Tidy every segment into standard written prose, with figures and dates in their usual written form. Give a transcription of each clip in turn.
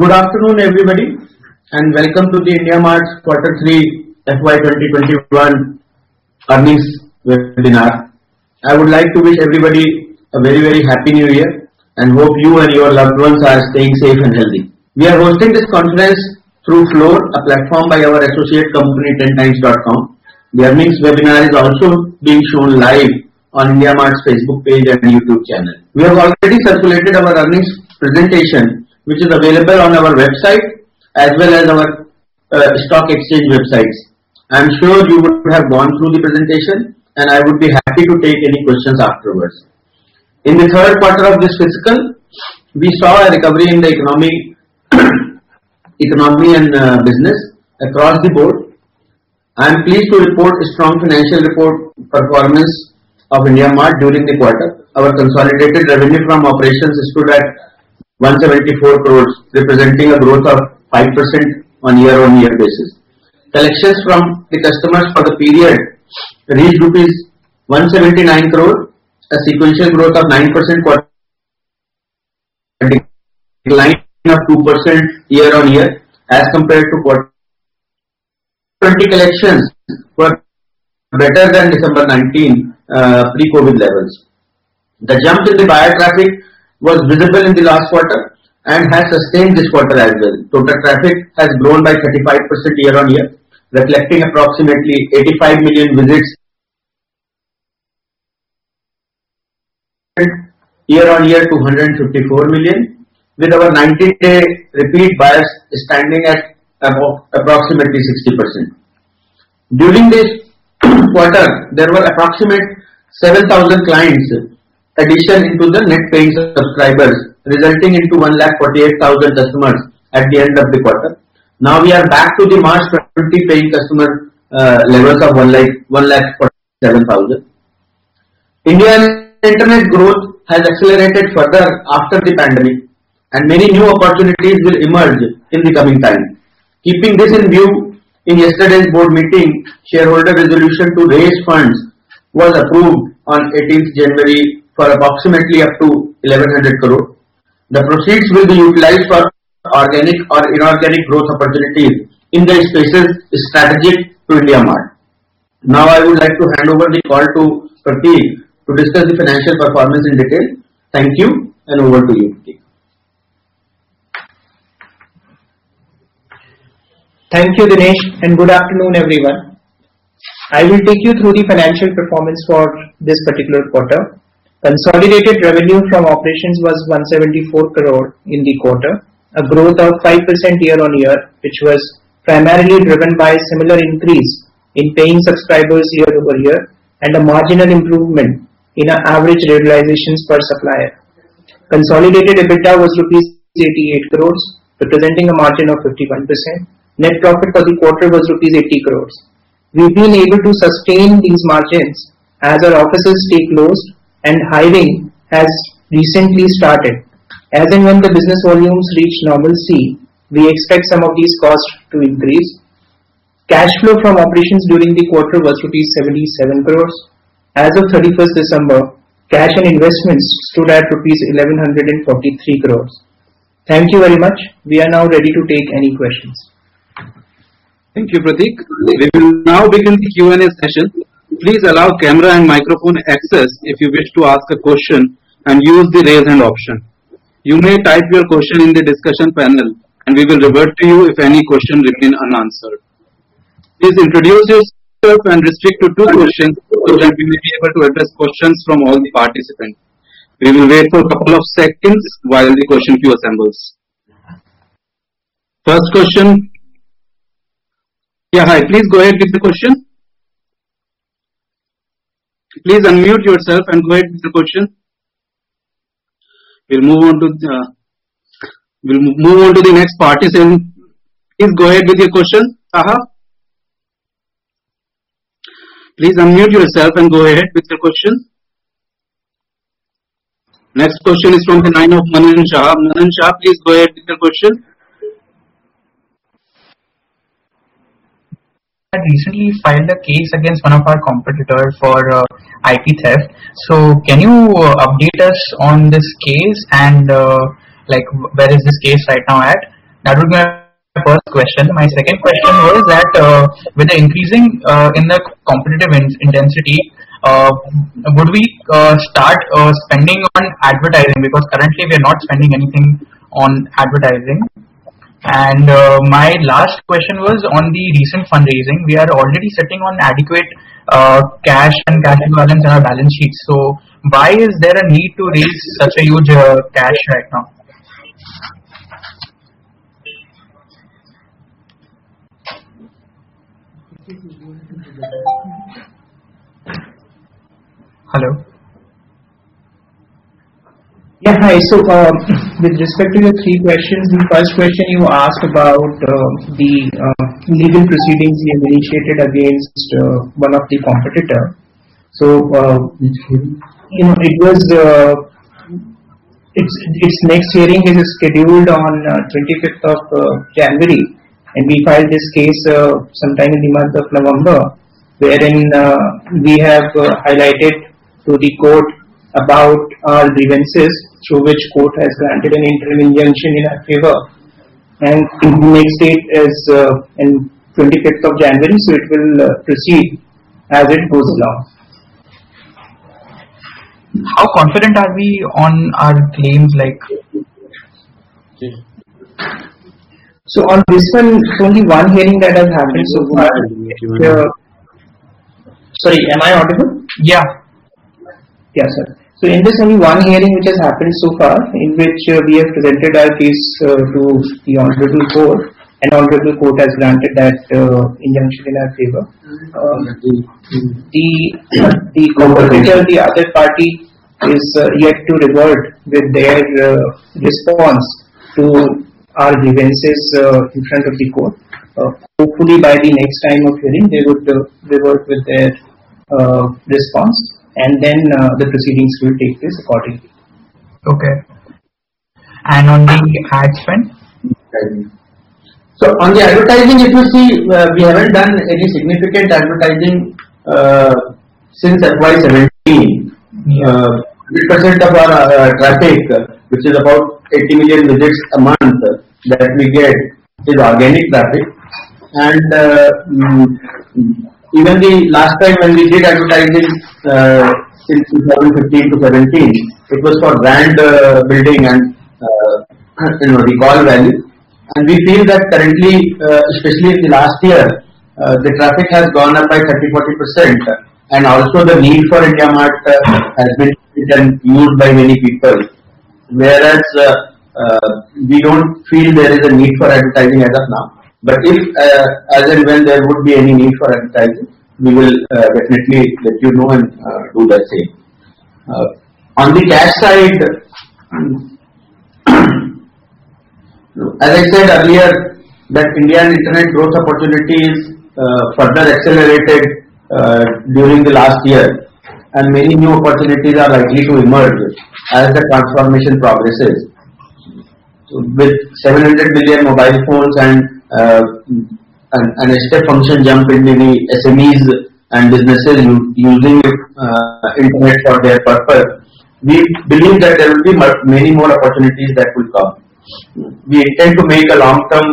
Good afternoon, everybody, and welcome to the IndiaMart's Q3 FY 2021 earnings webinar. I would like to wish everybody a very happy new year and hope you and your loved ones are staying safe and healthy. We are hosting this conference through Floor, a platform by our associate company 10times.com. The earnings webinar is also being shown live on IndiaMart's Facebook page and YouTube channel. We have already circulated our earnings presentation, which is available on our website as well as our stock exchange websites. I am sure you would have gone through the presentation and I would be happy to take any questions afterwards. In the third quarter of this fiscal, we saw a recovery in the economy and business across the board. I am pleased to report a strong financial report performance of IndiaMart during the quarter. Our consolidated revenue from operations stood at 174 crores, representing a growth of 5% on year-on-year basis. Collections from the customers for the period reached rupees 179 crore, a sequential growth of 9% quarter, a decline of 2% year-on-year as compared to quarter 20 collections were better than December 19 pre-COVID levels. The jump in the buyer traffic was visible in the last quarter and has sustained this quarter as well. Total traffic has grown by 35% year-on-year, reflecting approximately 85 million visits year-on-year to 154 million, with our 90-day repeat buyers standing at approximately 60%. During this quarter, there were approximate 7,000 clients addition into the net paying subscribers, resulting into 148,000 customers at the end of the quarter. Now we are back to the March 20 paying customer levels of 147,000. Indian internet growth has accelerated further after the pandemic, and many new opportunities will emerge in the coming time. Keeping this in view, in yesterday's board meeting, shareholder resolution to raise funds was approved on 18th January for approximately up to 1100 crore. The proceeds will be utilized for organic or inorganic growth opportunities in the spaces strategic to IndiaMart. Now I would like to hand over the call to Prateek to discuss the financial performance in detail. Thank you, and over to you, Prateek. Thank you, Dinesh, and good afternoon, everyone. I will take you through the financial performance for this particular quarter. Consolidated revenue from operations was 174 crore in the quarter, a growth of 5% year-on-year, which was primarily driven by a similar increase in paying subscribers year-over-year and a marginal improvement in our average realizations per supplier. Consolidated EBITDA was rupees 88 crores, representing a margin of 51%. Net profit for the quarter was rupees 80 crores. We've been able to sustain these margins as our offices stay closed and hiring has recently started. As and when the business volumes reach normalcy, we expect some of these costs to increase. Cash flow from operations during the quarter was rupees 77 crores. As of 31st December, cash and investments stood at rupees 1143 crores. Thank you very much. We are now ready to take any questions. Thank you, Prateek. We will now begin the Q&A session. Please allow camera and microphone access if you wish to ask a question and use the raise hand option. You may type your question in the discussion panel and we will revert to you if any question remain unanswered. Please introduce yourself and restrict to 2 questions so that we may be able to address questions from all the participants. We will wait for a couple of seconds while the question queue assembles. First question. Yeah, hi. Please go ahead with the question. Please unmute yourself and go ahead with the question. We'll move on to the next participant. Please go ahead with your question. Please unmute yourself and go ahead with your question. Next question is from the line of Manan Shah. Manan Shah, please go ahead with your question. I recently filed a case against one of our competitors for IP theft. So can you update us on this case and where is this case right now at? That would be my first question. My second question was that with the increasing in the competitive intensity, would we start spending on advertising? Because currently we are not spending anything on advertising. And my last question was on the recent fundraising. We are already sitting on adequate cash and cash equivalents in our balance sheet. So why is there a need to raise such a huge cash right now? Hello. Yeah, hi. So, with respect to the three questions, the first question you asked about the legal proceedings we have initiated against one of the competitor. So, it was its next hearing is scheduled on 25th of January, and we filed this case sometime in the month of November, wherein we have highlighted to the court about our grievances, through which court has granted an interim injunction in our favor. And the next date is in 25th of January, so it will proceed as it goes along. How confident are we on our claims? So on this one, it's only one hearing that has happened so far. Sorry, am I audible? Yeah. Yeah, sir. So in this only one hearing which has happened so far, in which we have presented our case to the Honorable Court, and Honorable Court has granted that injunction in our favor. The competitor, the other party, is yet to revert with their response to our grievances in front of the court. Hopefully by the next time of hearing, they would revert with their response, and then the proceedings will take place accordingly. Okay. And on the ad spend? So on the advertising, if you see, we haven't done any significant advertising since FY17. 100% of our traffic, which is about 80 million visits a month that we get, is organic traffic. And even the last time when we did advertising since 2015 to 17, it was for brand building and recall value. And we feel that currently, especially in the last year, the traffic has gone up by 30-40%, and also the need for IndiaMart has been used by many people. Whereas we don't feel there is a need for advertising as of now. But if, as and when there would be any need for advertising, we will definitely let you know and do the same. On the cash side, as I said earlier, that Indian internet growth opportunities further accelerated during the last year, and many new opportunities are likely to emerge as the transformation progresses. So with 700 million mobile phones and a step function jump in the SMEs and businesses using internet for their purpose, we believe that there will be many more opportunities that will come. We intend to make a long-term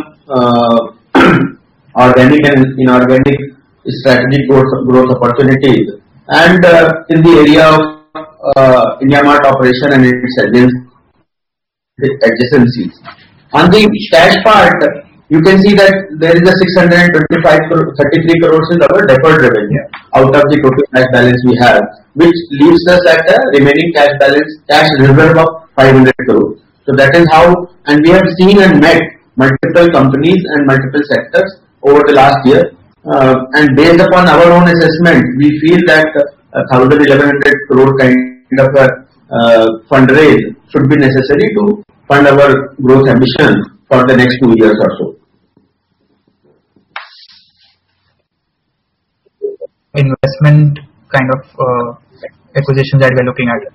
organic and inorganic strategic growth opportunities, and in the area of IndiaMart operation and its adjacencies. On the cash part, you can see that there is a 633 crores is our deferred revenue out of the total cash balance we have, which leaves us at a remaining cash reserve of 500 crores. So that is how, and we have seen and met multiple companies and multiple sectors over the last year, and based upon our own assessment, we feel that 1,100 crore kind of a fundraise should be necessary to fund our growth ambition for the next 2 years or so. Investment kind of acquisitions that we're looking at.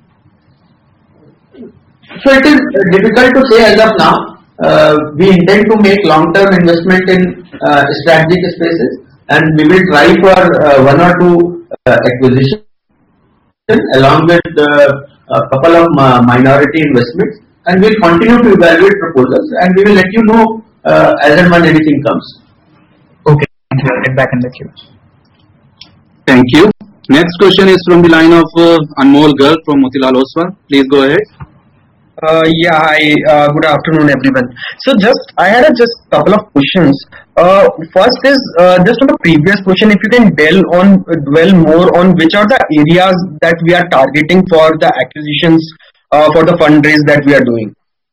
So it is difficult to say as of now. We intend to make long-term investment in strategic spaces, and we will try for 1 or 2 acquisitions along with a couple of minority investments. and we'll continue to evaluate proposals, and we will let you know as and when anything comes. Okay, thank you. I'll get back in the queue. Thank you. Next question is from the line of Anmol Garg from Motilal Oswal. Please go ahead. Yeah, hi. Good afternoon, everyone. So I had just couple of questions. First is just on the previous question, if you can dwell more on which are the areas that we are targeting for the acquisitions for the fundraise that we are doing.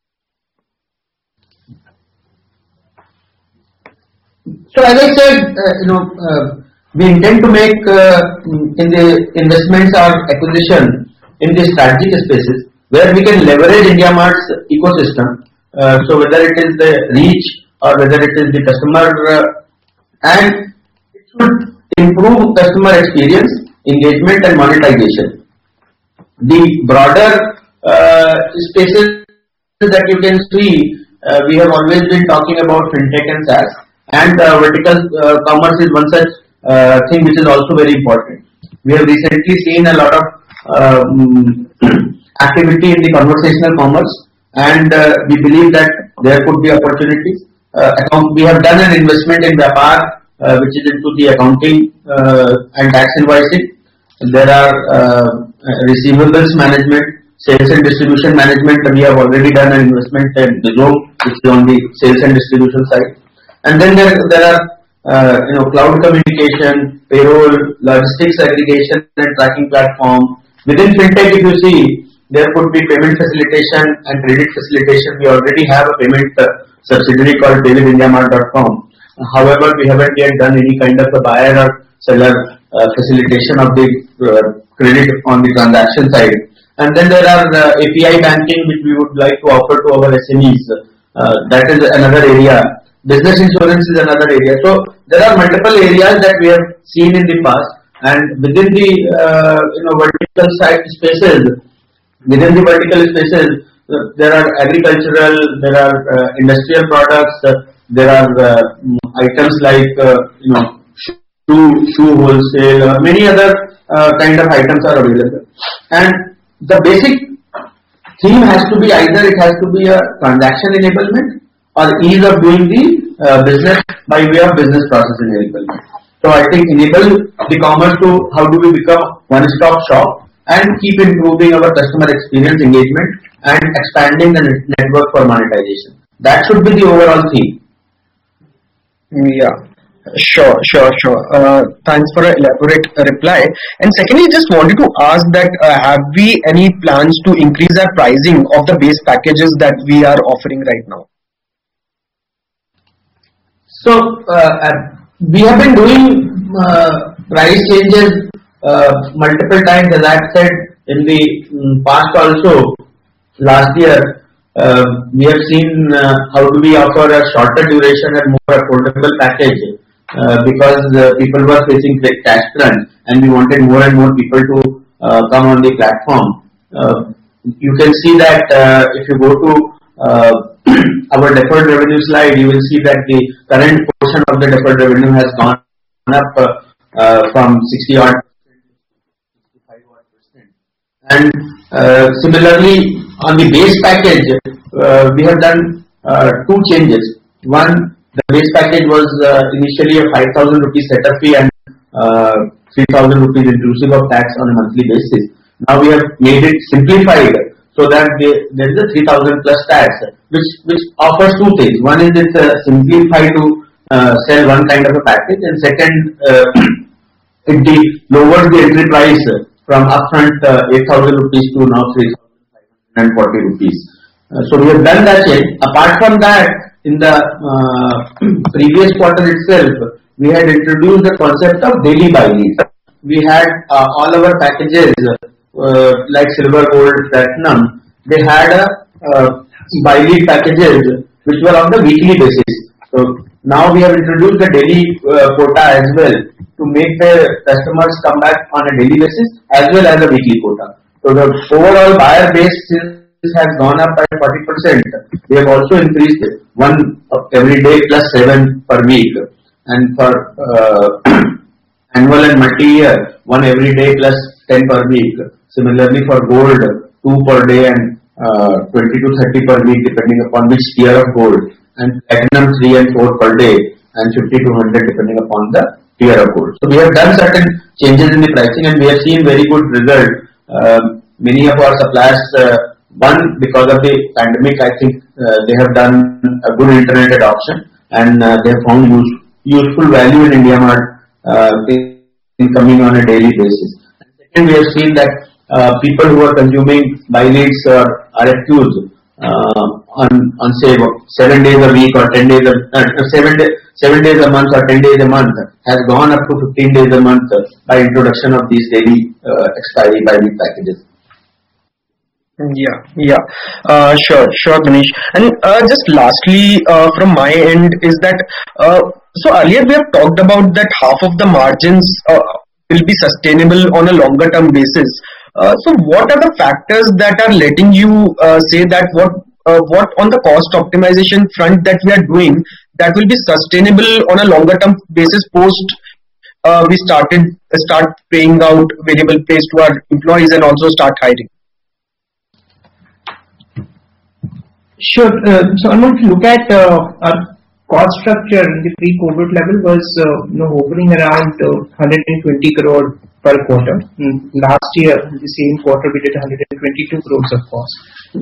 So as I said, we intend to make in the investments or acquisition in the strategic spaces where we can leverage IndiaMART's ecosystem. So whether it is the reach or whether it is the customer, and it should improve customer experience, engagement, and monetization. The broader spaces that you can see, we have always been talking about fintech and SaaS, and vertical commerce is one such thing which is also very important. We have recently seen a lot of activity in the conversational commerce, and we believe that there could be opportunities. We have done an investment in Vyapar, which is into the accounting and tax invoicing. There are receivables management, sales and distribution management. We have already done an investment in Bizom, which is on the sales and distribution side. And then there are cloud communication, payroll, logistics aggregation and tracking platform. Within fintech, if you see, there could be payment facilitation and credit facilitation. We already have a payment subsidiary called PayWithIndiaMart.com. However, we haven't yet done any kind of a buyer or seller facilitation of the credit on the transaction side. And then there are API banking, which we would like to offer to our SMEs. That is another area. Business insurance is another area. So there are multiple areas that we have seen in the past, and within the vertical side spaces. Within the vertical spaces, there are agricultural, there are industrial products, there are items like shoe wholesale, many other kind of items are available. And the basic theme has to be either it has to be a transaction enablement or ease of doing the business by way of business process enablement. So I think enable the commerce to how do we become one-stop shop and keep improving our customer experience, engagement, and expanding the network for monetization. That should be the overall theme. Yeah, sure. Thanks for an elaborate reply. And secondly, just wanted to ask that have we any plans to increase our pricing of the base packages that we are offering right now? So we have been doing price changes multiple times, as I said in the past also. Last year, we have seen how do we offer a shorter duration and more affordable package because people were facing cash crunch, and we wanted more and more people to come on the platform. You can see that if you go to our deferred revenue slide, you will see that the current portion of the deferred revenue has gone up from 60 odd. And similarly, on the base package, we have done two changes. One, the base package was initially a 5,000 rupees setup fee and 3,000 rupees inclusive of tax on a monthly basis. Now we have made it simplified so that there is a 3,000 plus tax, which offers two things. One is it's simplified to sell one kind of a package, and second, it lowers the entry price from upfront 8,000 rupees to now 3,540 rupees. So we have done that change. Apart from that, in the previous quarter itself, we had introduced the concept of daily buy leads. We had all our packages like silver, gold, platinum. They had buy lead packages which were on the weekly basis. So now we have introduced the daily quota as well, to make the customers come back on a daily basis as well as a weekly quota. So the overall buyer base has gone up by 40%. We have also increased one every day plus 7 per week, and for annual and multi-year, one every day plus 10 per week. Similarly for gold, 2 per day and 20 to 30 per week, depending upon which tier of gold, and platinum 3 and 4 per day, and 50 to 100 depending upon the tier of gold. So we have done certain changes in the pricing, and we have seen very good result. Many of our suppliers, one, because of the pandemic, I think they have done a good internet adoption, and they have found useful value in IndiaMart in coming on a daily basis. And we have seen that people who are consuming buy leads or RFQs on say 7 days a week or 10 days 7 days a month or 10 days a month has gone up to 15 days a month by introduction of these daily expiry buy lead packages. Sure, Dinesh. And just lastly, from my end is that so earlier we have talked about that half of the margins will be sustainable on a longer term basis. So what are the factors that are letting you say that what on the cost optimization front that we are doing that will be sustainable on a longer term basis post we start paying out variable pays to our employees and also start hiring? Sure. So Anmol, if you look at our cost structure in the pre-COVID level was hovering around 120 crore per quarter. Last year, in the same quarter, we did 122 crores of cost.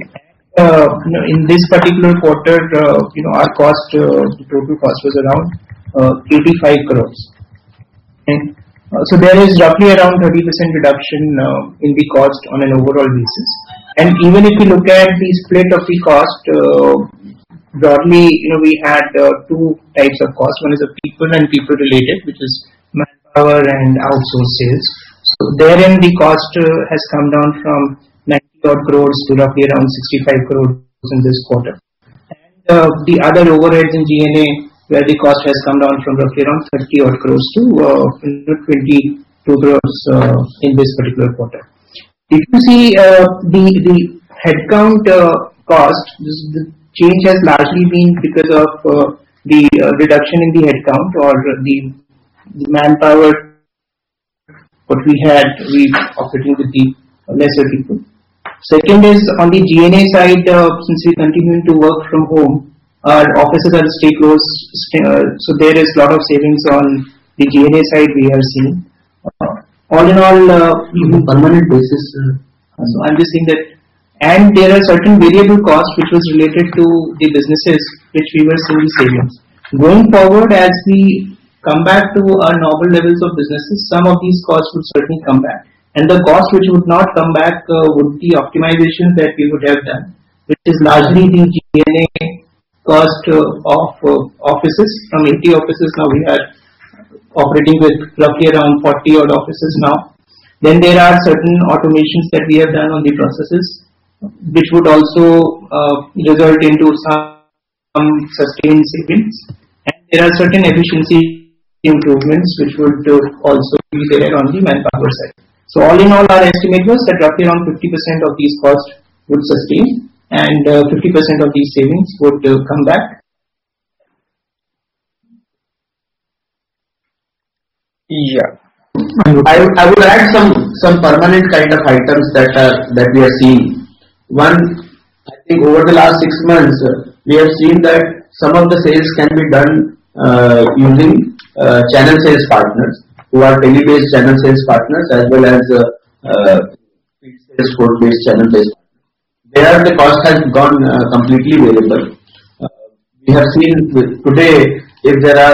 In this particular quarter, our cost, the total cost was around 85 crores. And so there is roughly around 30% reduction in the cost on an overall basis. And even if you look at the split of the cost, broadly, we had two types of cost. One is a people and people related, which is manpower and outsourced sales. So therein the cost has come down from 90 odd crores to roughly around 65 crores in this quarter. And the other overheads in G&A, where the cost has come down from roughly around 30 odd crores to 22 crores in this particular quarter. If you see the headcount cost, the change has largely been because of the reduction in the headcount or the manpower what we operating with the lesser people. Second is on the G&A side, since we continue to work from home, our offices are stay closed, so there is a lot of savings on the G&A side we are seeing. All in all, permanent basis. So I'm just saying that, and there are certain variable costs which was related to the businesses which we were seeing savings. Going forward, as we come back to our normal levels of businesses, some of these costs would certainly come back, and the cost which would not come back would be optimizations that we would have done, which is largely the G&A cost of offices. From 80 offices now we are operating with roughly around 40 odd offices now. Then there are certain automations that we have done on the processes, which would also result into some sustained savings. And there are certain efficiency improvements which would also be there on the manpower side. So all in all, our estimate was that roughly around 50% of these costs would sustain and 50% of these savings would come back. Yeah. I would add some permanent kind of items that we are seeing. One, I think over the last 6 months, we have seen that some of the sales can be done using channel sales partners who are tele-based channel sales partners as well as field sales force-based channel based. There the cost has gone completely variable. We have seen today if there are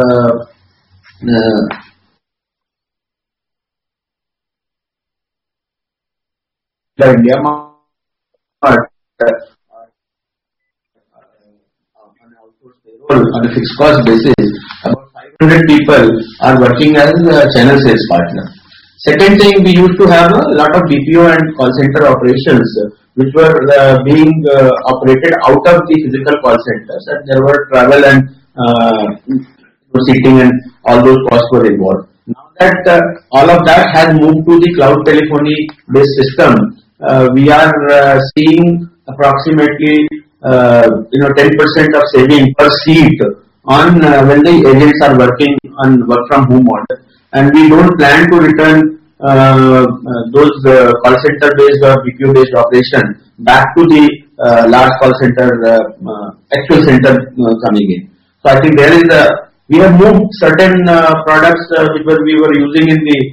IndiaMart on a fixed cost basis, about 500 people are working as a channel sales partner. Second thing, we used to have a lot of BPO and call center operations which were being operated out of the physical call centers, and there were travel and seating and all those costs were involved. Now that all of that has moved to the cloud telephony based system, we are seeing approximately 10% of saving per seat on when the agents are working on work from home model, and we don't plan to return those call center based or BPO based operation back to the large call center, actual center coming in. So I think we have moved certain products which we were using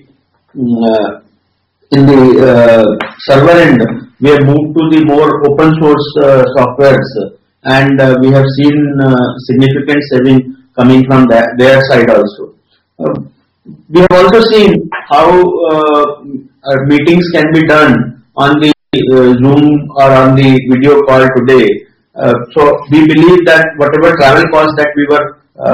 in the server end. We have moved to the more open source softwares, and we have seen significant saving coming from their side also. We have also seen how meetings can be done on the Zoom or on the video call today. So we believe that whatever travel costs that we were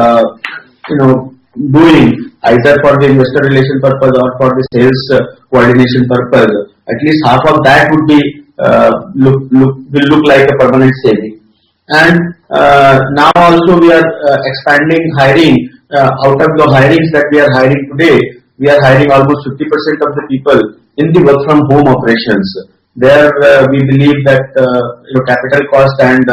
doing either for the investor relation purpose or for the sales coordination purpose, at least half of that would be will look like a permanent saving. And now also we are expanding hiring. Out of the hirings that we are hiring today, we are hiring almost 50% of the people in the work from home operations. There we believe that capital cost and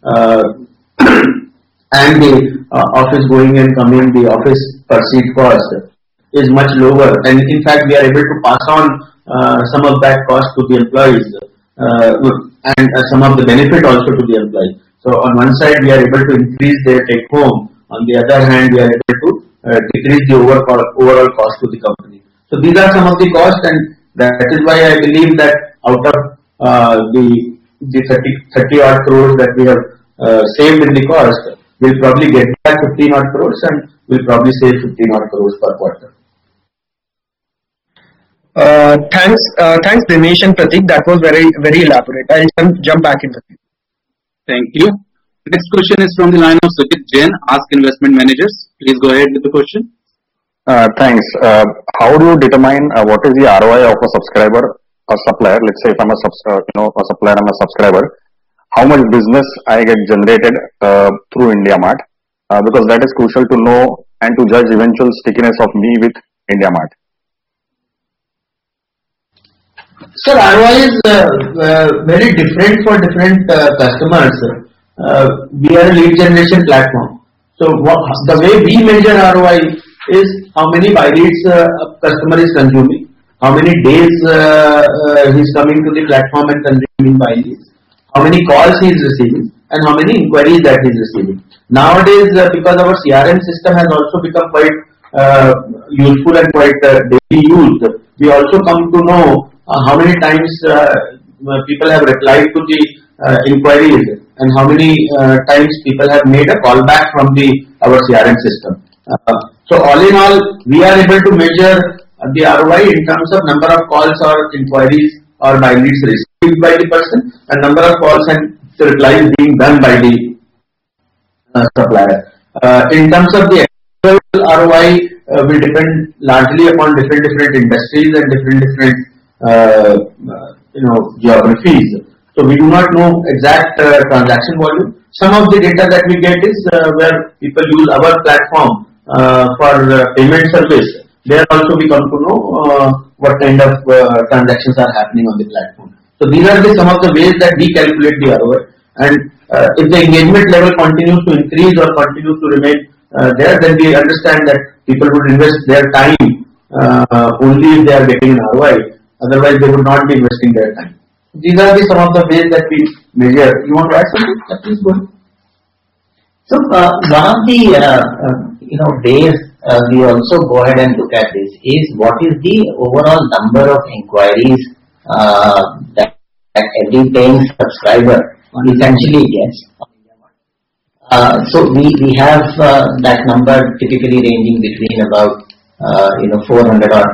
the office going and coming, the office per seat cost is much lower, and in fact we are able to pass on some of that cost to the employees and some of the benefit also to the employees. So on one side we are able to increase their take home, on the other hand we are able to decrease the overall cost to the company. So these are some of the costs, and that is why I believe that out of the 30 odd crores that we have saved in the cost, we'll probably get back 15 odd crores and we'll probably save 15 odd crores per quarter. Thanks Dinesh and Pratik, that was very elaborate. I'll jump back into it. Thank you. Next question is from the line of Sujit Jain, Ask Investment Managers. Please go ahead with the question. Thanks. How do you determine what is the ROI of a subscriber or supplier? Let's say if I'm a supplier and a subscriber, how much business I get generated through IndiaMart? Because that is crucial to know and to judge eventual stickiness of me with IndiaMart. Sir, ROI is very different for different customers. We are a lead generation platform. So the way we measure ROI is how many buy leads a customer is consuming, how many days he is coming to the platform and consuming buy leads, how many calls he is receiving, and how many inquiries that he is receiving. Nowadays, because our CRM system has also become quite useful and quite daily used, we also come to know how many times people have replied to the inquiries and how many times people have made a callback from our CRM system. So all in all, we are able to measure the ROI in terms of number of calls or inquiries or by leads received by the person and number of calls and the replies being done by the supplier. In terms of the actual ROI, will depend largely upon different industries and different geographies. So we do not know exact transaction volume. Some of the data that we get is where people use our platform for payment service. There also we come to know what kind of transactions are happening on the platform. So these are some of the ways that we calculate the ROI. And if the engagement level continues to increase or continues to remain there, then we understand that people would invest their time only if they are getting an ROI. Otherwise, they would not be investing their time. These are some of the ways that we measure. You want to add something? Please go ahead. So one of the ways we also go ahead and look at this is what is the overall number of inquiries that every paying subscriber essentially gets. So we have that number typically ranging between about 400 or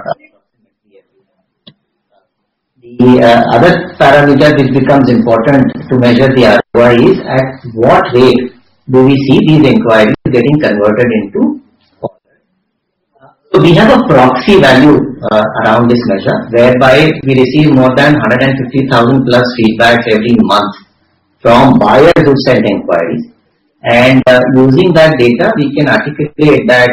the other parameter which becomes important to measure the ROI is at what rate do we see these inquiries getting converted into orders. So we have a proxy value around this measure whereby we receive more than 150,000 plus feedbacks every month from buyers who send inquiries, and using that data we can articulate that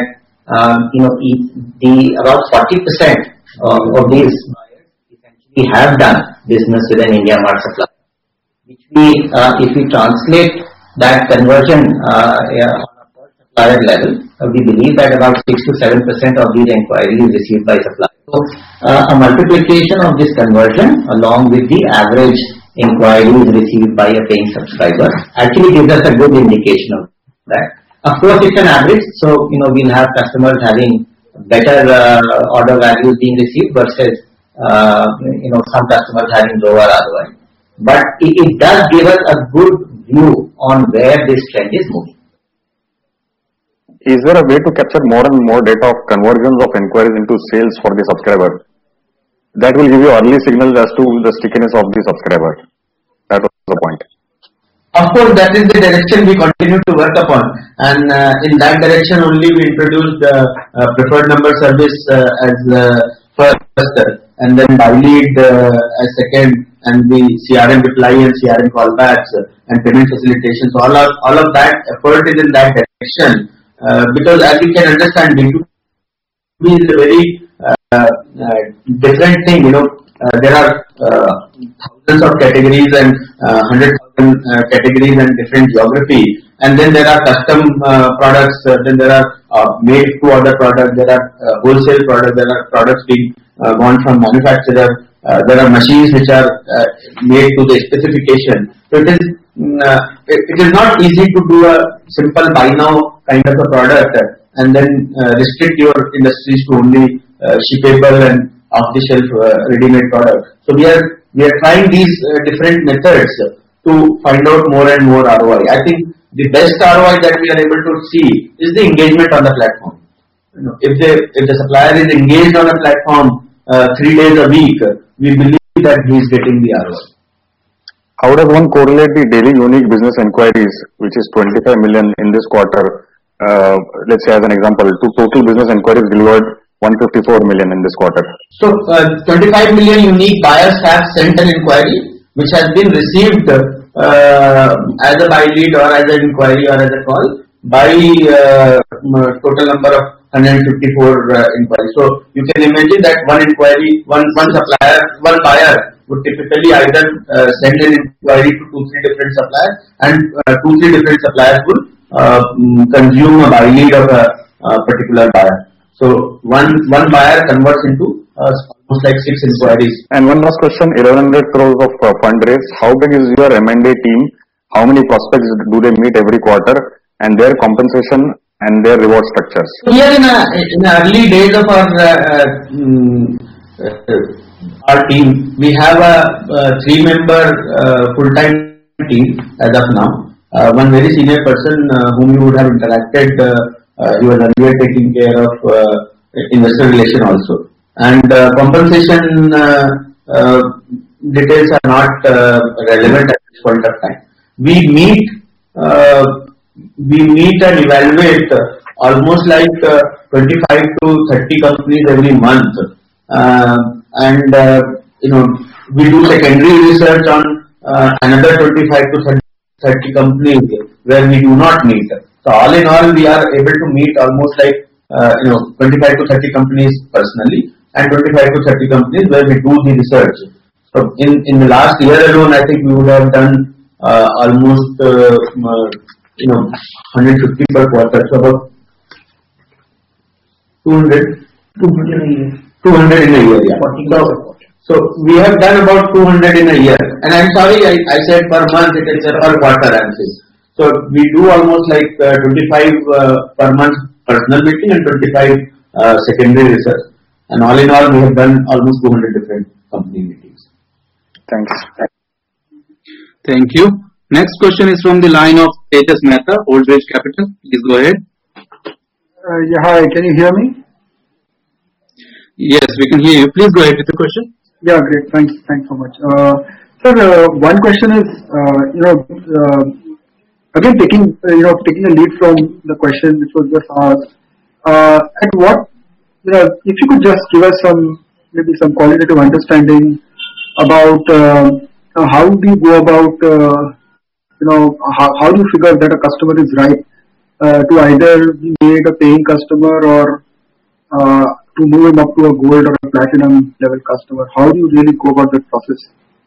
about 40% of these we have done business with an IndiaMart supplier, which if we translate that conversion on a per supplier level, we believe that about 6 to 7% of these inquiries is received by suppliers. So a multiplication of this conversion along with the average inquiries received by a paying subscriber actually gives us a good indication of that. Of course, it's an average, so we'll have customers having better order values being received versus some customers having lower ROI. But it does give us a good view on where this trend is moving. Is there a way to capture more and more data of conversions of inquiries into sales for the subscriber? That will give you early signals as to the stickiness of the subscriber. That was the point. Of course, that is the direction we continue to work upon, and in that direction only we introduced preferred number service as first, and then buy lead as second, and the CRM reply and CRM callbacks and payment facilitation. So all of that effort is in that direction, because as you can understand, B2B is a very different thing. There are thousands of categories and 100,000 categories and different geography, and then there are custom products, then there are made to order products, there are wholesale products, there are products being gone from manufacturer, there are machines which are made to the specification. So it is not easy to do a simple buy now kind of a product and then restrict your industries to only shippable and off-the-shelf ready-made product. So we are trying these different methods to find out more and more ROI. I think the best ROI that we are able to see is the engagement on the platform. If the supplier is engaged on a platform 3 days a week, we believe that he is getting the ROI. How does one correlate the daily unique business inquiries, which is 25 million in this quarter, let's say as an example, to total business inquiries delivered 154 million in this quarter? So 25 million unique buyers have sent an inquiry which has been received as a buy lead or as an inquiry or as a call by total number of 154 inquiries. So you can imagine that one inquiry, one supplier, one buyer would typically either send an inquiry to 2-3 different suppliers, and 2-3 different suppliers would consume a buy lead of a particular buyer. So one buyer converts into almost like 6 inquiries. And one last question: 1100 crores of fundraise. How big is your M&A team? How many prospects do they meet every quarter? And their compensation and their reward structures? We are in the early days of our team. We have a 3-member full-time team as of now. One very senior person whom you would have interacted. He was earlier taking care of investor relation also. And compensation details are not relevant at this point of time. We meet and evaluate almost like 25 to 30 companies every month, and we do secondary research on another 25 to 30 companies where we do not meet. So all in all, we are able to meet almost like 25 to 30 companies personally, and 25 to 30 companies where we do the research. So in the last year alone, I think we would have done almost 150 per quarter, so about 200 in a year. Yeah. So we have done about 200 in a year, and I'm sorry I said per month, it is per quarter I'm saying. So we do almost like 25 per month personal meeting and 25 secondary research, and all in all we have done almost 200 different company meetings. Thanks. Thank you. Next question is from the line of Tejas Mehta, Old Bridge Capital. Please go ahead. Yeah, hi. Can you hear me? Yes, we can hear you. Please go ahead with the question. Yeah, great. Thanks so much. Sir, one question is, again taking a lead from the question which was just asked. At what, if you could just give us maybe some qualitative understanding about how do you go about how do you figure that a customer is right to either be made a paying customer or to move him up to a gold or a platinum level customer? How do you really go about that process?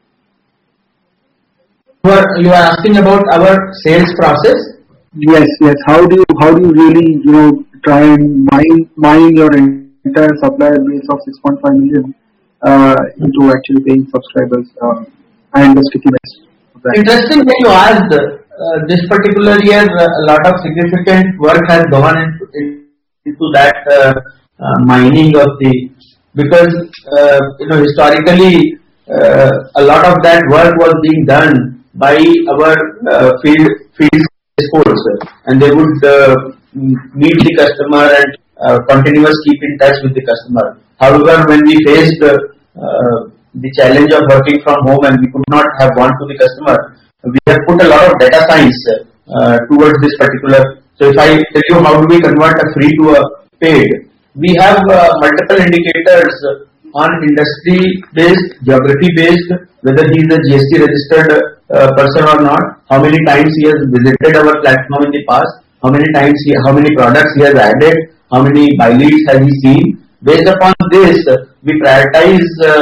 You are asking about our sales process? Yes. How do you really try and mine your entire supplier base of 6.5 million into actually paying subscribers? and the stickiness of that? Interesting that you asked. This particular year, a lot of significant work has gone into that mining of the, because historically a lot of that work was being done by our field force, and they would meet the customer and continuous keep in touch with the customer. However, when we faced the challenge of working from home and we could not have gone to the customer, we have put a lot of data science towards this particular. So if I tell you how do we convert a free to a paid, we have multiple indicators on industry-based, geography-based, whether he is a GST registered person or not, how many times he has visited our platform in the past, how many products he has added, how many buy leads has he seen. Based upon this, we prioritize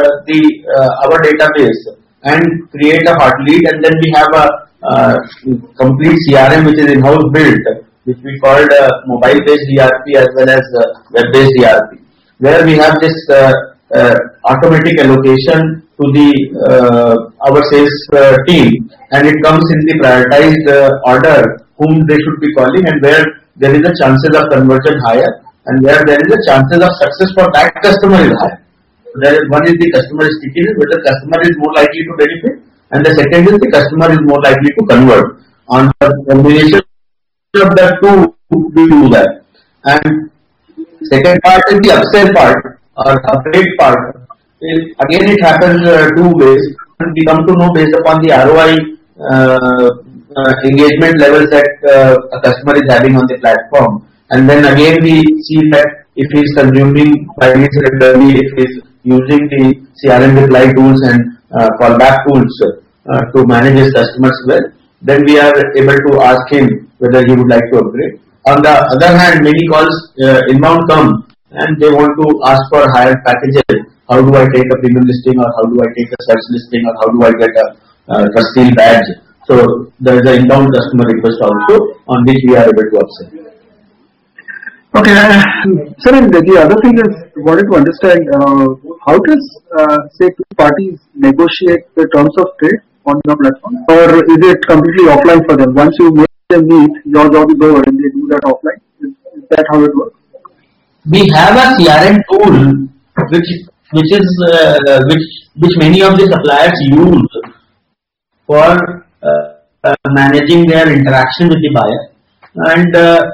our database and create a hot lead, and then we have a complete CRM which is in-house built, which we called mobile-based ERP as well as web-based ERP, where we have this automatic allocation to the our sales team, and it comes in the prioritized order whom they should be calling, and where there is a chances of conversion higher, and where there is a chances of success for that customer is higher. One is the customer stickiness, where the customer is more likely to benefit, and the second is the customer is more likely to convert. On the combination of the two, we do that. And second part is the upsell part or upgrade part. Again, it happens two ways. We come to know based upon the ROI engagement levels that a customer is having on the platform, and then again we see that if he is consuming by leads regularly, if he is using the CRM reply tools and callback tools to manage his customers well, then we are able to ask him whether he would like to upgrade. On the other hand, many calls inbound come and they want to ask for higher packages. How do I take a premium listing, or how do I take a search listing, or how do I get a Trusteel badge? So there is an inbound customer request also on which we are able to upsell. Okay, sir, and the other thing is, wanted to understand how does say two parties negotiate the terms of trade on your platform, or is it completely offline for them? Once you make them meet, your job is over, and they do that offline. Is that how it works? We have a CRM tool which many of the suppliers use for managing their interaction with the buyer, and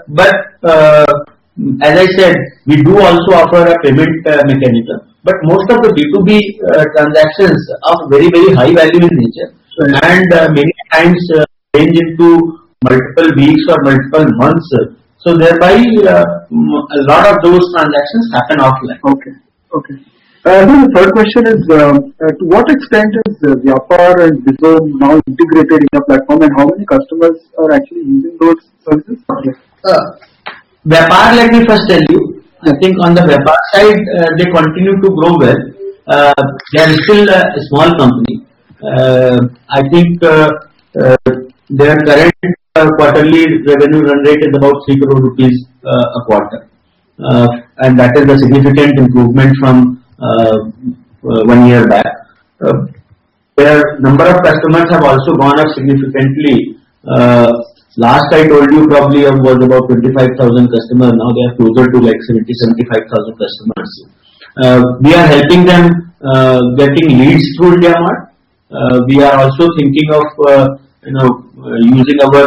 as I said, we do also offer a payment mechanism, but most of the B2B transactions are very, very high value in nature, and many times range into multiple weeks or multiple months. So thereby, a lot of those transactions happen offline. Okay. The third question is, to what extent is Vyapar and Bizom now integrated in your platform, and how many customers are actually using those services? Vyapar, let me first tell you, I think on the Vyapar side, they continue to grow well. They are still a small company. I think their current quarterly revenue run rate is about 3 crore rupees a quarter. And that is a significant improvement from 1 year back. Their number of customers have also gone up significantly. Last I told you probably was about 25,000 customers. Now they are closer to like 75,000 customers. We are helping them getting leads through IndiaMart. We are also thinking of using our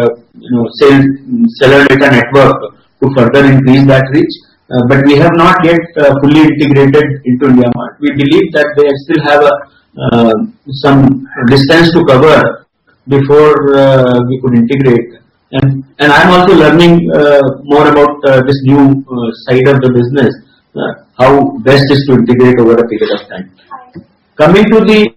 seller data network to further increase that reach. But we have not yet fully integrated into IndiaMart. We believe that they still have some distance to cover before we could integrate. And I'm also learning more about this new side of the business, how best is to integrate over a period of time. Coming to the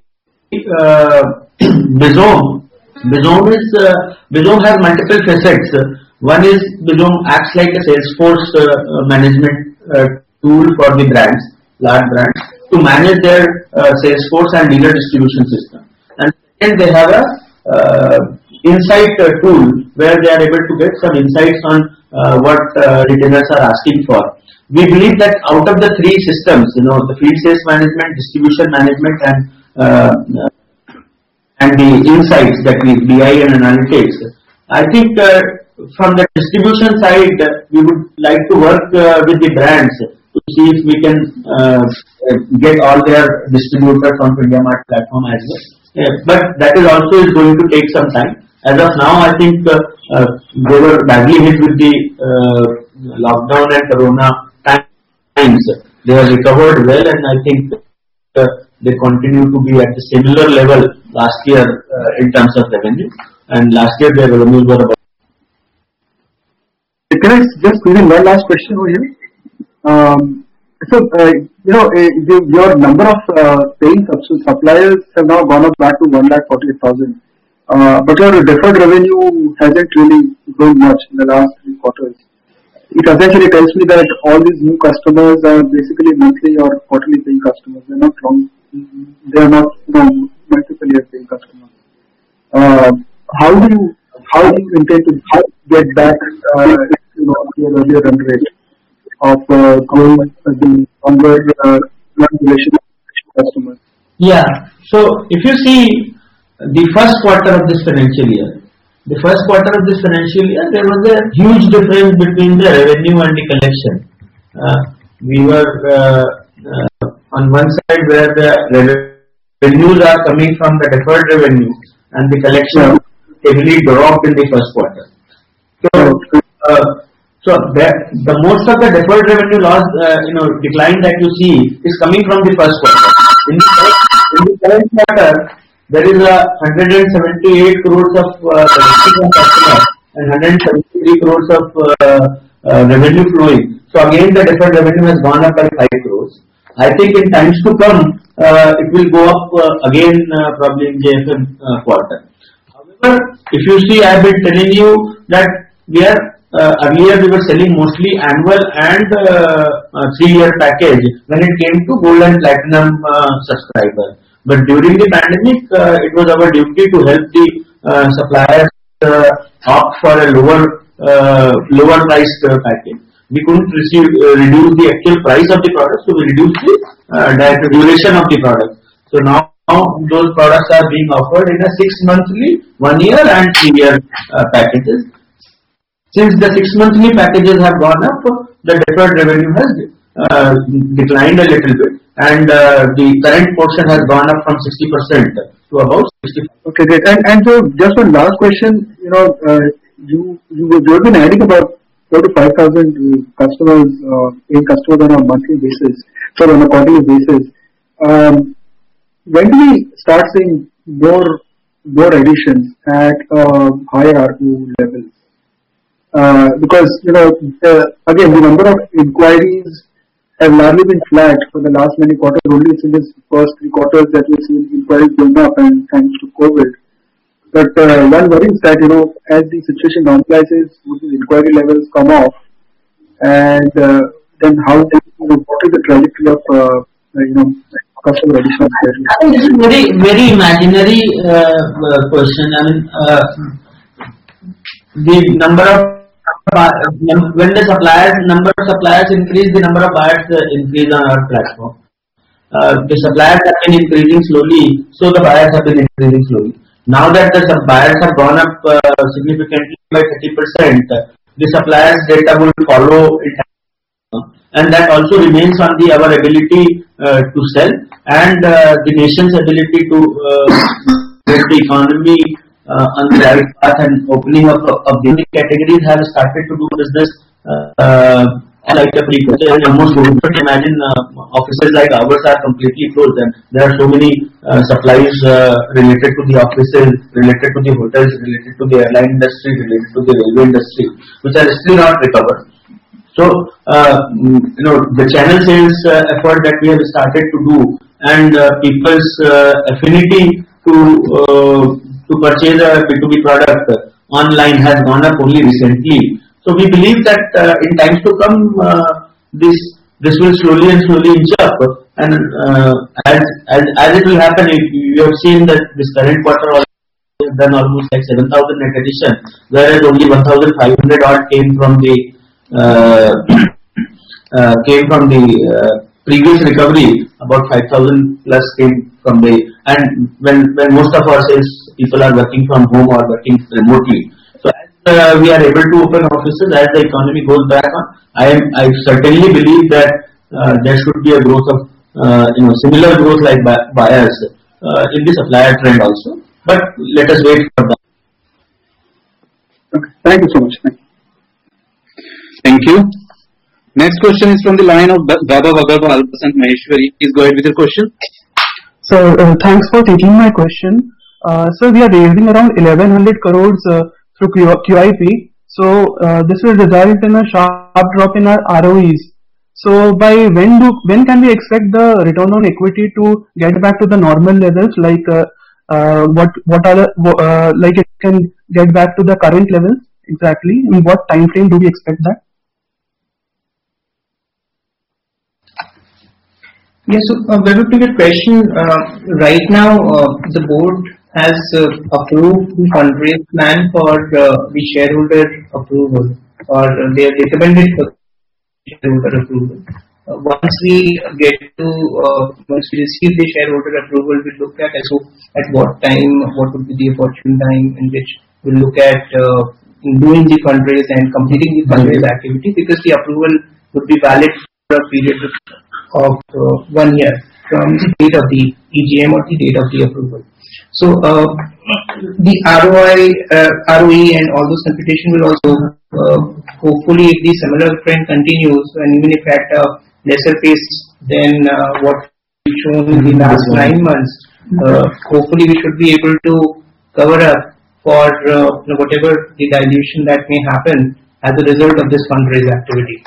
Bizom. Bizom has multiple facets. One is Bizom acts like a Salesforce management tool for the brands, large brands, to manage their Salesforce and dealer distribution system. And second, they have a insight tool where they are able to get some insights on what retailers are asking for. We believe that out of the three systems, the field sales management, distribution management, and and the insights, that is BI and analytics. I think from the distribution side, we would like to work with the brands to see if we can get all their distributors on IndiaMart platform as well. But that is also going to take some time. As of now, I think they were badly hit with the lockdown and corona times. They have recovered well, and I think they continue to be at a similar level last year in terms of revenue. And last year their revenues were about. Can I just squeeze in one last question over here? Your number of paying suppliers have now gone up back to 1,48,000. But your deferred revenue hasn't really grown much in the last 3 quarters. It essentially tells me that all these new customers are basically monthly or quarterly paying customers. They are not multiple year paying customers. How do you intend to get back your earlier run rate of growing the longer relationship customers? Yeah. So if you see the first quarter of this financial year, there was a huge difference between the revenue and the collection. We were on one side where the revenues are coming from the deferred revenue, and the collection heavily dropped in the first quarter. So the most of the deferred revenue loss, decline that you see is coming from the first quarter. In the current quarter, there is a 178 crores of collection from customers and 173 crores of revenue flowing. So again, the deferred revenue has gone up by 5 crores. I think in times to come, it will go up again, probably in JFM quarter. However, if you see, I have been telling you that we are earlier we were selling mostly annual and 3-year package when it came to gold and platinum subscriber. But during the pandemic, it was our duty to help the suppliers opt for a lower priced package. We couldn't reduce the actual price of the product, so we reduced the duration of the product. So now those products are being offered in a 6 monthly, 1 year and 3-year packages. Since the 6 monthly packages have gone up, the deferred revenue has declined a little bit, and the current portion has gone up from 60% to about 65%. Okay, great. And so just one last question. You've been adding about 4,000 to 5,000 customers, paying customers on a monthly basis, on a quarterly basis. When do we start seeing more additions at higher ARPU levels? Because again, the number of inquiries have largely been flat for the last many quarters. Only in this first 3 quarters that we've seen inquiries going up, and thanks to COVID. But one worry is that as the situation normalizes, would the inquiry levels come off, and then what is the trajectory of customer additions? I think this is very very imaginary question. I mean, the number of when the number of suppliers increase, the number of buyers increase on our platform. The suppliers have been increasing slowly, so the buyers have been increasing slowly. Now that the buyers have gone up significantly by 30%, the suppliers' data will follow it, and that also remains on our ability to sell and the nation's ability to get the economy on the right path, and opening up of the categories have started to do business like a pre-COVID. Almost couldn't imagine offices like ours are completely closed, and there are so many supplies related to the offices, related to the hotels, related to the airline industry, related to the railway industry, which are still not recovered. So the channel sales effort that we have started to do, and people's affinity to purchase a B2B product online has gone up only recently. So we believe that in times to come, this will slowly and slowly inch up, and as it will happen, you have seen that this current quarter also have done almost like 7,000 net addition, whereas only 1,500 odd came from the previous recovery. About 5,000 plus came from the and when most of our sales people are working from home or working remotely. So as we are able to open offices, as the economy goes back on, I certainly believe that there should be a growth of similar growth like buyers in the supplier trend also. But let us wait for that. Okay. Thank you so much. Thank you. Next question is from the line of Baba Agarwal, Basant Maheshwari. Please go ahead with your question. So thanks for taking my question. So we are raising around 1100 crores through QIP. So this will result in a sharp drop in our ROEs. So by when can we expect the return on equity to get back to the normal levels? Like what are the like it can get back to the current levels exactly? In what time frame do we expect that? Yes, so very good question. Right now, the board has approved the fundraise plan for the shareholder approval, or they have recommended for shareholder approval. Once we receive the shareholder approval, we look at what time, what would be the opportune time in which we look at doing the fundraise and completing the fundraise activity, because the approval would be valid for a period of 1 year from the date of the EGM or the date of the approval. So the ROE and all those computation will also hopefully, if the similar trend continues, and even if at a lesser pace than what we've shown in the last 9 months, hopefully we should be able to cover up for whatever the dilution that may happen as a result of this fundraise activity.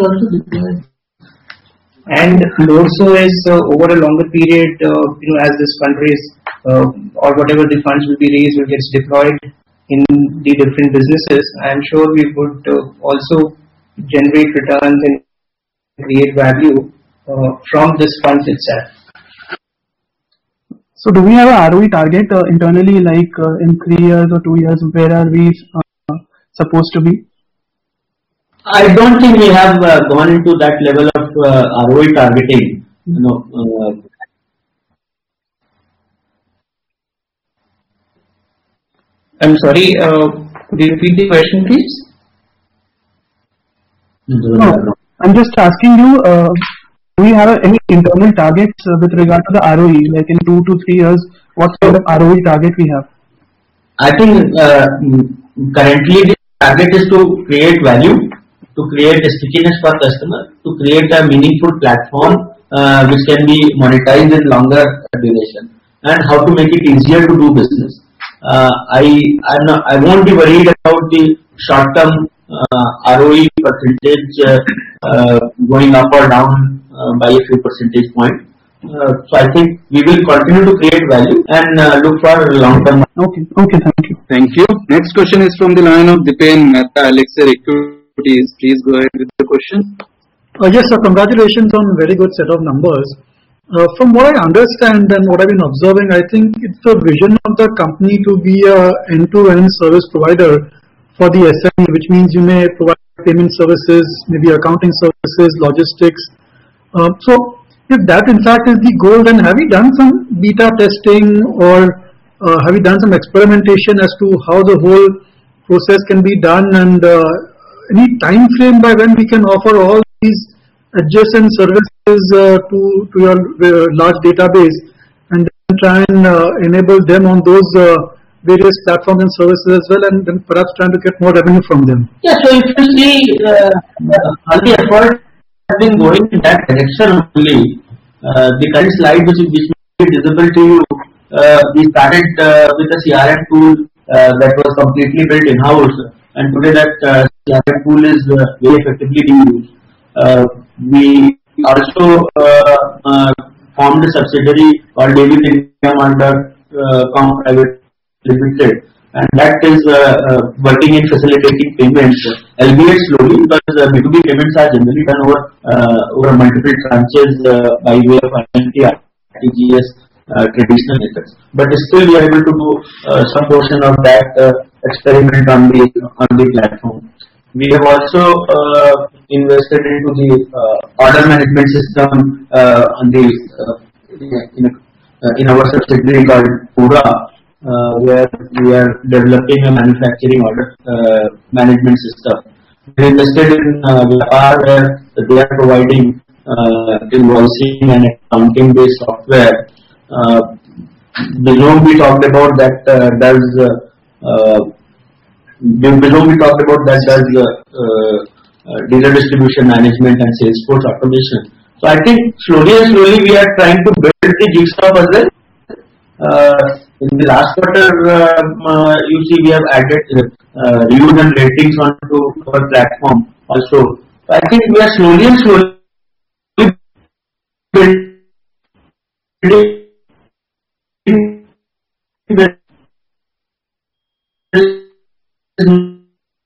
And more so is over a longer period, as this fundraise or whatever the funds will be raised will get deployed in the different businesses, I'm sure we would also generate returns and create value from this funds itself. So do we have a ROE target internally, like in 3 years or 2 years? Where are we supposed to be? I don't think we have gone into that level of ROE targeting. I'm sorry, could you repeat the question, please? No, I'm just asking you, do we have any internal targets with regard to the ROE? Like in 2 to 3 years, what kind of ROE target we have? I think currently the target is to create value, to create a stickiness for customer, to create a meaningful platform which can be monetized in longer duration, and how to make it easier to do business. I won't be worried about the short-term ROE percentage going up or down by a few percentage points. So I think we will continue to create value and look for long-term. Okay, thank you. Thank you. Next question is from the line of Dipen Mehta, Elixir Equities. Please go ahead with the question. Yes, sir. Congratulations on very good set of numbers. From what I understand and what I've been observing, I think it's the vision of the company to be a end-to-end service provider for the SME, which means you may provide payment services, maybe accounting services, logistics. So if that in fact is the goal, then have you done some beta testing or have you done some experimentation as to how the whole process can be done, and any time frame by when we can offer all these adjacent services to your large database and then try and enable them on those various platforms and services as well, and then perhaps trying to get more revenue from them? Yeah, so if you see all the efforts have been going in that direction only. The current slide which may be visible to you, we started with a CRM tool that was completely built in-house, and today that CRM tool is very effectively being used. We also formed a subsidiary called David Income under Com Private Limited, and that is working in facilitating payments, albeit slowly, because B2B payments are generally done over multiple tranches by way of IMT, RTGS, traditional methods. But still, we are able to do some portion of that experiment on the platform. We have also invested into the order management system on the in our subsidiary called Pura, where we are developing a manufacturing order management system. We invested in Vyapar, where they are providing invoicing and accounting based software. Below we talked about that dealer distribution management and Salesforce automation. So I think slowly and slowly we are trying to build the jigsaw puzzle. In the last quarter, you see we have added reviews and ratings onto our platform also. So I think we are slowly and slowly building.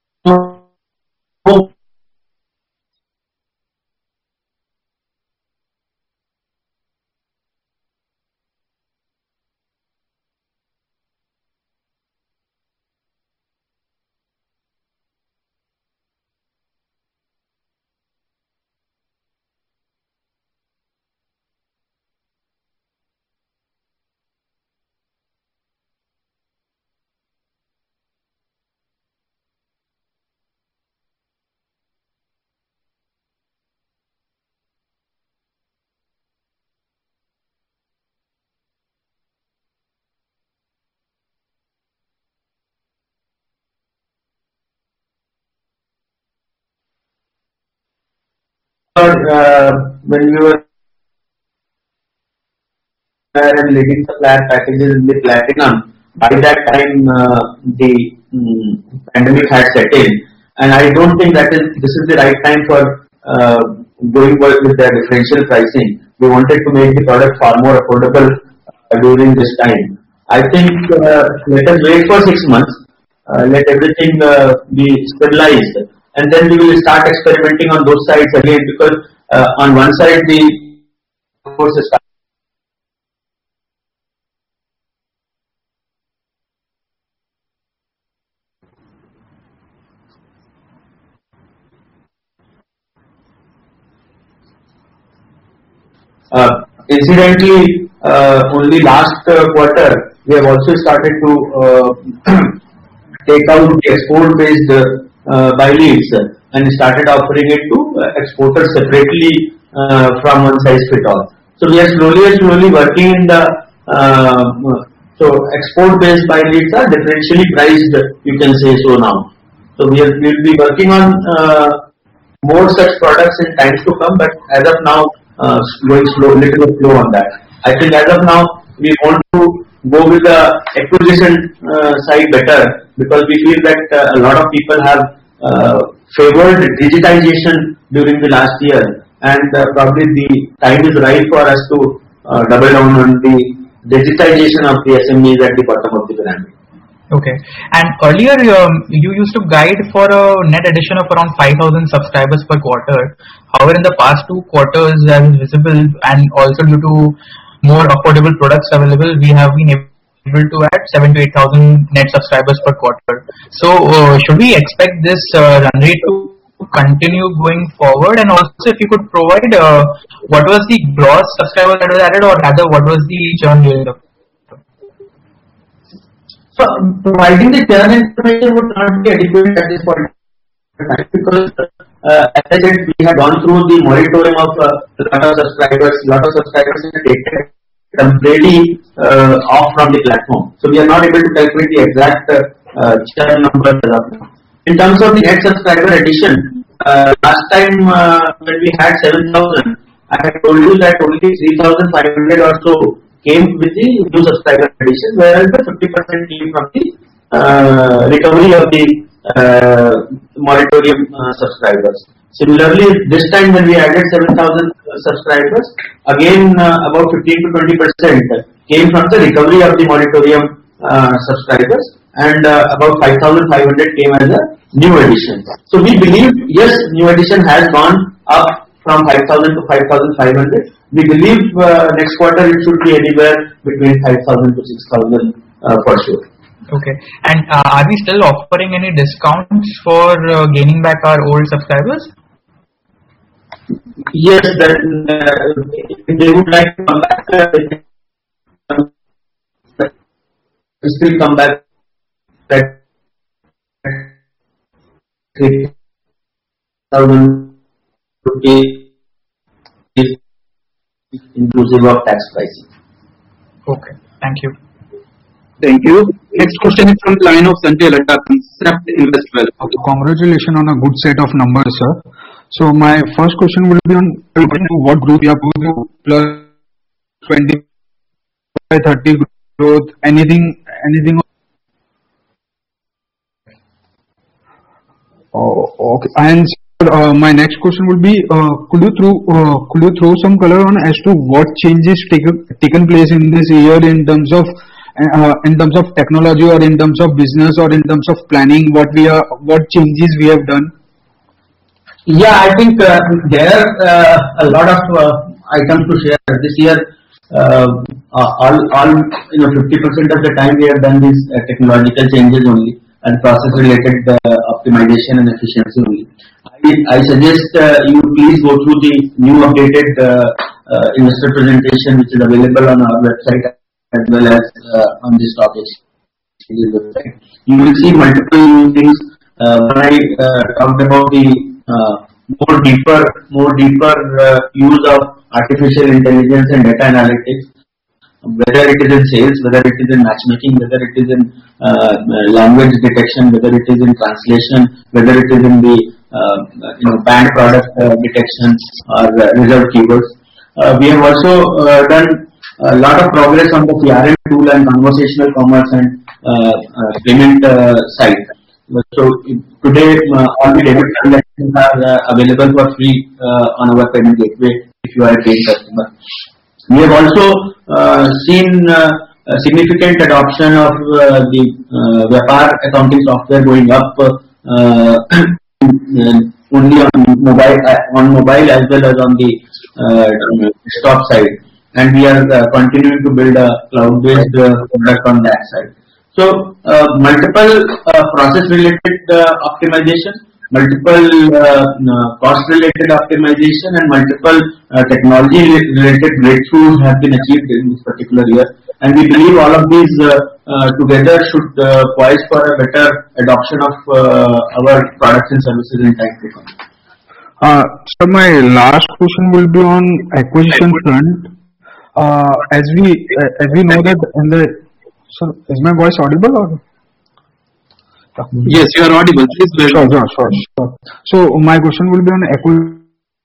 When we were leading supplier packages in the platinum, by that time the pandemic had set in, and I don't think this is the right time for going with the differential pricing. We wanted to make the product far more affordable during this time. I think let us wait for 6 months, let everything be stabilized, and then we will start experimenting on those sides again, because on one side the course is incidentally, only last quarter we have also started to take out the export-based buy leads and started offering it to exporters separately from one size fit all. So we are slowly working in the so export-based buy leads are differentially priced, you can say so now. So we will be working on more such products in times to come, but as of now, going little bit slow on that. I think as of now, we want to go with the acquisition side better, because we feel that a lot of people have favored digitization during the last year, and probably the time is right for us to double down on the digitization of the SMEs at the bottom of the pyramid. Okay. And earlier you used to guide for a net addition of around 5,000 subscribers per quarter. However, in the past 2 quarters, as visible, and also due to more affordable products available, we have been able to add 7,000 to 8,000 net subscribers per quarter. So should we expect this run rate to continue going forward? And also, if you could provide what was the gross subscriber that was added, or rather what was the churn during the quarter? So providing the churn information would not be adequate at this point in time, because as I said, we have gone through the moratorium of a lot of subscribers have taken completely off from the platform. So we are not able to calculate the exact churn number. In terms of the net subscriber addition, last time when we had 7,000, I had told you that only 3,500 or so came with the new subscriber addition, whereas the 50% came from the recovery of the moratorium subscribers. Similarly, this time when we added 7,000 subscribers, again about 15 to 20% came from the recovery of the moratorium subscribers, and about 5,500 came as a new addition. So we believe, yes, new addition has gone up from 5,000 to 5,500. We believe next quarter it should be anywhere between 5,000 to 6,000 for sure. Okay. And are we still offering any discounts for gaining back our old subscribers? Yes, then if they would like to come back, still come back at 3,000 rupees inclusive of tax pricing. Okay, thank you. Thank you. Next question is from the line of Sanjay Latta, Concept Investwell. Congratulations on a good set of numbers, sir. So my first question will be on what growth you are going to plus 20 by 30 growth, anything. Oh, okay. And my next question would be, could you throw some color on as to what changes taken place in this year in terms of technology or in terms of business or in terms of planning, what changes we have done? Yeah, I think there are a lot of items to share this year. All 50% of the time we have done these technological changes only and process related optimization and efficiency only. I suggest you please go through the new updated investor presentation which is available on our website as well as on the stock exchange website. You will see multiple new things. When I talked about the more deeper use of artificial intelligence and data analytics, whether it is in sales, whether it is in matchmaking, whether it is in language detection, whether it is in translation, whether it is in the banned product detection or reserved keywords. We have also done a lot of progress on the CRM tool and conversational commerce and payment side. So today all the debit transactions are available for free on our payment gateway if you are a paying customer. We have also seen significant adoption of the Vyapar accounting software going up only on mobile as well as on the desktop side, and we are continuing to build a cloud-based product on that side. So multiple process-related optimization, multiple cost-related optimization, and multiple technology-related breakthroughs have been achieved in this particular year. And we believe all of these together should poise for a better adoption of our products and services in time to come. So my last question will be on acquisition front. As we know that in the is my voice audible or? Yes, you are audible. Please go ahead. Sure. So my question will be on acquisition.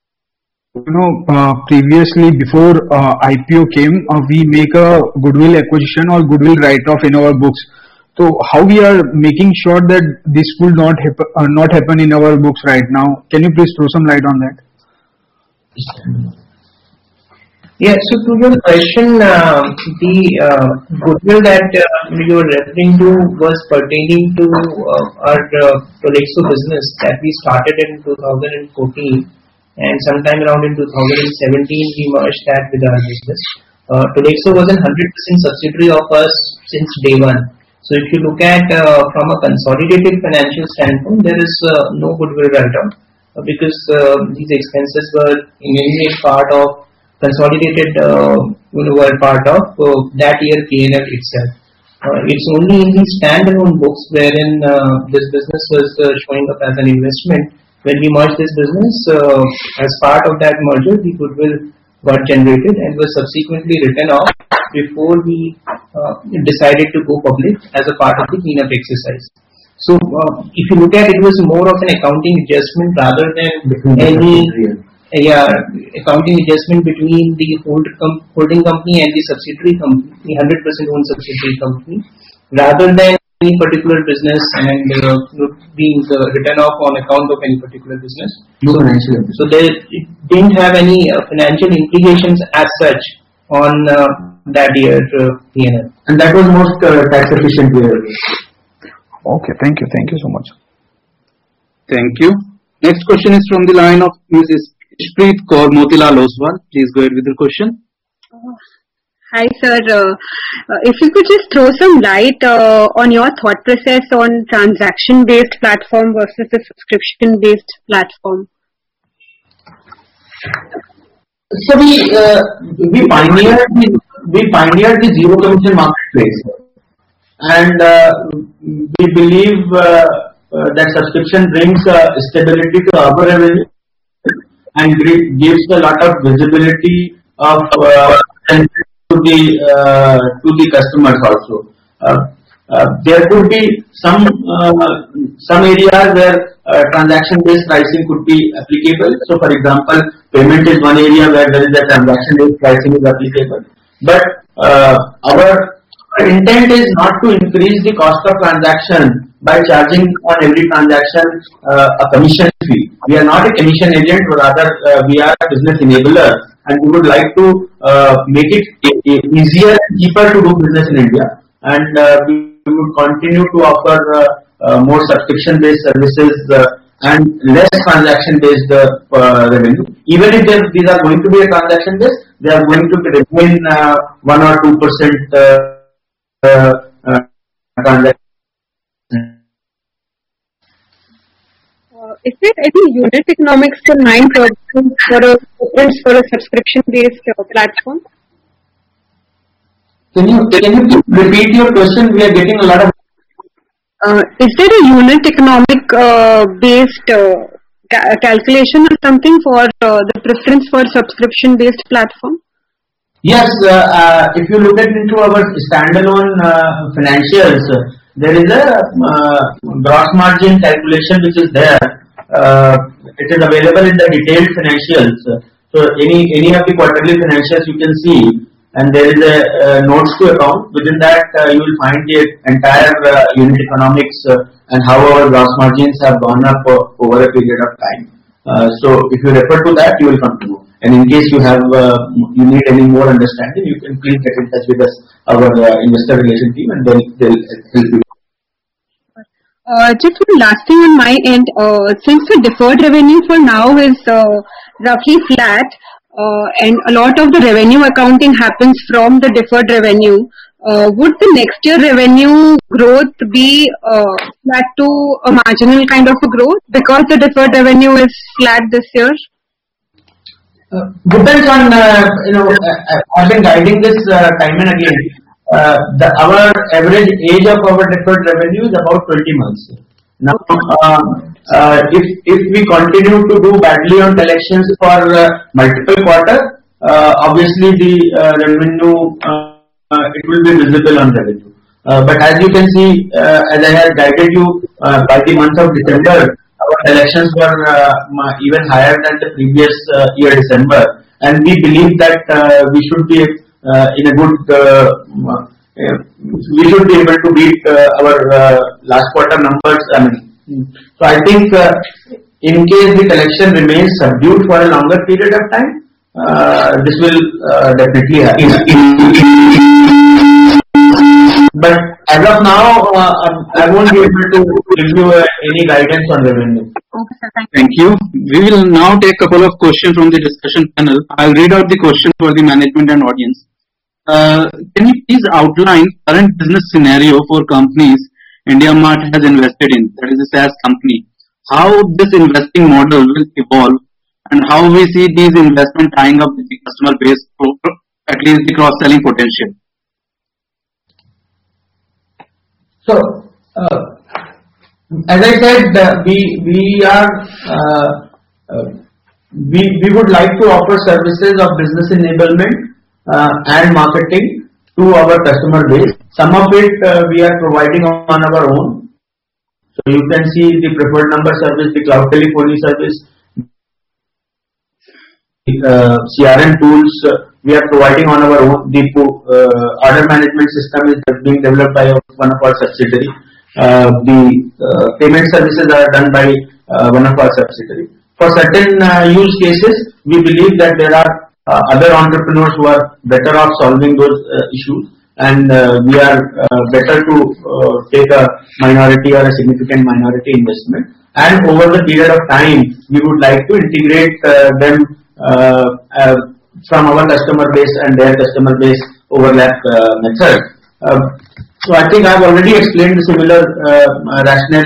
Previously before IPO came, we make a goodwill acquisition or goodwill write-off in our books. So how we are making sure that this will not happen in our books right now? Can you please throw some light on that? Yeah, so to your question, the goodwill that you were referring to was pertaining to our Tolexo business that we started in 2014, and sometime around in 2017 we merged that with our business. Tolexo was a 100% subsidiary of us since day one. So if you look at from a consolidated financial standpoint, there is no goodwill write-off because these expenses were in any way part of consolidated were part of that year P&L itself. It's only in the standalone books wherein this business was showing up as an investment. When we merged this business, as part of that merger, the goodwill got generated and was subsequently written off before we decided to go public as a part of the cleanup exercise. So if you look at it, was more of an accounting adjustment rather than any accounting adjustment between the holding company and the subsidiary company, the 100% owned subsidiary company, rather than any particular business and being written off on account of any particular business. So it didn't have any financial implications as such on that year P&L. And that was most tax efficient way. Okay, thank you so much. Thank you. Next question is from the line of Mrs. Ishpreet Kaur Motilal Oswal. Please go ahead with your question. Hi sir, if you could just throw some light on your thought process on transaction based platform versus a subscription based platform. So we pioneered we pioneered the zero commission marketplace, and we believe that subscription brings stability to our revenue and gives a lot of visibility of to the customers also. There could be some areas where transaction-based pricing could be applicable. So, for example, payment is one area where there is a transaction-based pricing is applicable. But our intent is not to increase the cost of transaction by charging on every transaction a commission fee. We are not a commission agent, but rather we are a business enabler, and we would like to make it easier and cheaper to do business in India. And we would continue to offer more subscription-based services and less transaction-based revenue. Even if these are going to be a transaction-based, they are going to remain 1 or 2% transaction. Is there any unit economics for 9 products for a subscription-based platform? Can you repeat your question? We are getting a lot of. Is there a unit economic based calculation or something for the preference for subscription-based platform? Yes, if you look into our standalone financials, there is a gross margin calculation which is there. It is available in the detailed financials. So any of the quarterly financials you can see, and there is a notes to account. Within that, you will find the entire unit economics and how our gross margins have gone up over a period of time. So if you refer to that, you will come to know. And in case you have you need any more understanding, you can please get in touch with us, our investor relation team, and then they'll help you. Just one last thing on my end. Since the deferred revenue for now is roughly flat, and a lot of the revenue accounting happens from the deferred revenue, would the next year revenue growth be flat to a marginal kind of a growth because the deferred revenue is flat this year? Depends on, I've been guiding this time and again. Our average age of our deferred revenue is about 20 months. Now, if we continue to do badly on collections for multiple quarters, obviously the revenue, it will be visible on revenue. But as you can see, as I have guided you, by the month of December, our collections were even higher than the previous year December, and we believe that we should be in a good. We should be able to beat our last quarter numbers. So I think in case the collection remains subdued for a longer period of time, this will definitely happen. But as of now, I won't be able to give you any guidance on revenue. Thank you. We will now take a couple of questions from the discussion panel. I'll read out the question for the management and audience. Can you please outline current business scenario for companies IndiaMART has invested in, that is a SaaS company? How this investing model will evolve, and how we see these investments tying up with the customer base, at least the cross-selling potential? So, as I said, we would like to offer services of business enablement and marketing to our customer base. Some of it we are providing on our own. So you can see the preferred number service, the cloud telephony service, CRM tools we are providing on our own. The order management system is being developed by one of our subsidiary. The payment services are done by one of our subsidiary. For certain use cases, we believe that there are other entrepreneurs who are better off solving those issues, and we are better to take a minority or a significant minority investment. And over the period of time, we would like to integrate them from our customer base and their customer base overlap method. So I think I have already explained the similar rationale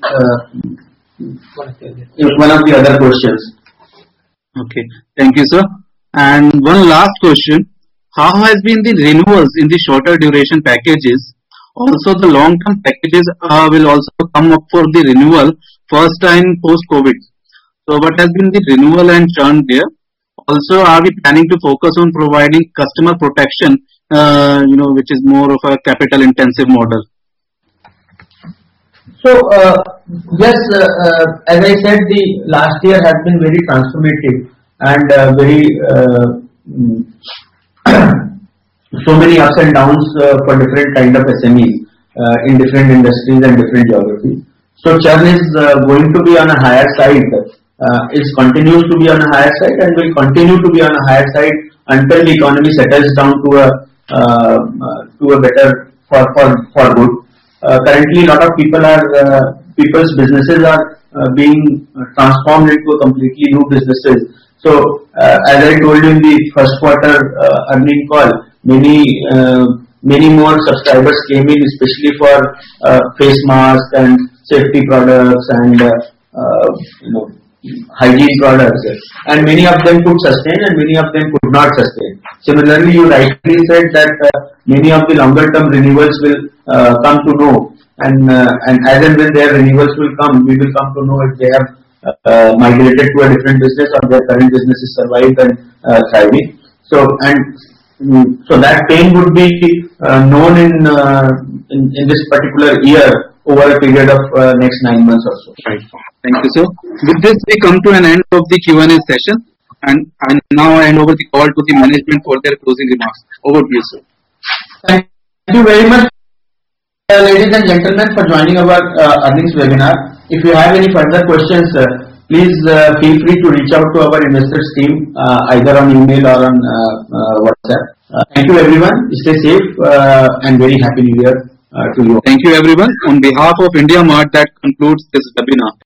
in one of the other questions. Okay, thank you, sir. And one last question: how has been the renewals in the shorter duration packages? Also, the long-term packages will also come up for the renewal first time post-COVID. So, what has been the renewal and churn there? Also, are we planning to focus on providing customer protection, which is more of a capital-intensive model? So, yes, as I said, the last year has been very transformative and so many ups and downs for different kind of SMEs in different industries and different geographies. So churn is going to be on a higher side, continues to be on a higher side and will continue to be on a higher side until the economy settles down to a better for good. Currently, a lot of people's businesses are being transformed into completely new businesses. So, as I told you in the first quarter earning call, many more subscribers came in, especially for face masks and safety products and hygiene products, and many of them could sustain and many of them could not sustain. Similarly, you rightly said that many of the longer term renewals will come to know, and as and when their renewals will come, we will come to know if they have migrated to a different business or their current business is survived and thriving. So that pain would be known in this particular year over a period of next 9 months or so. Right. Thank you, sir. With this, we come to an end of the Q&A session, and now I hand over the call to the management for their closing remarks. Over to you, sir. Thank you very much, ladies and gentlemen, for joining our earnings webinar. If you have any further questions, please feel free to reach out to our investors team either on email or on WhatsApp. Thank you, everyone. Stay safe and very happy New Year to you. Thank you, everyone. On behalf of India Mart, that concludes this webinar.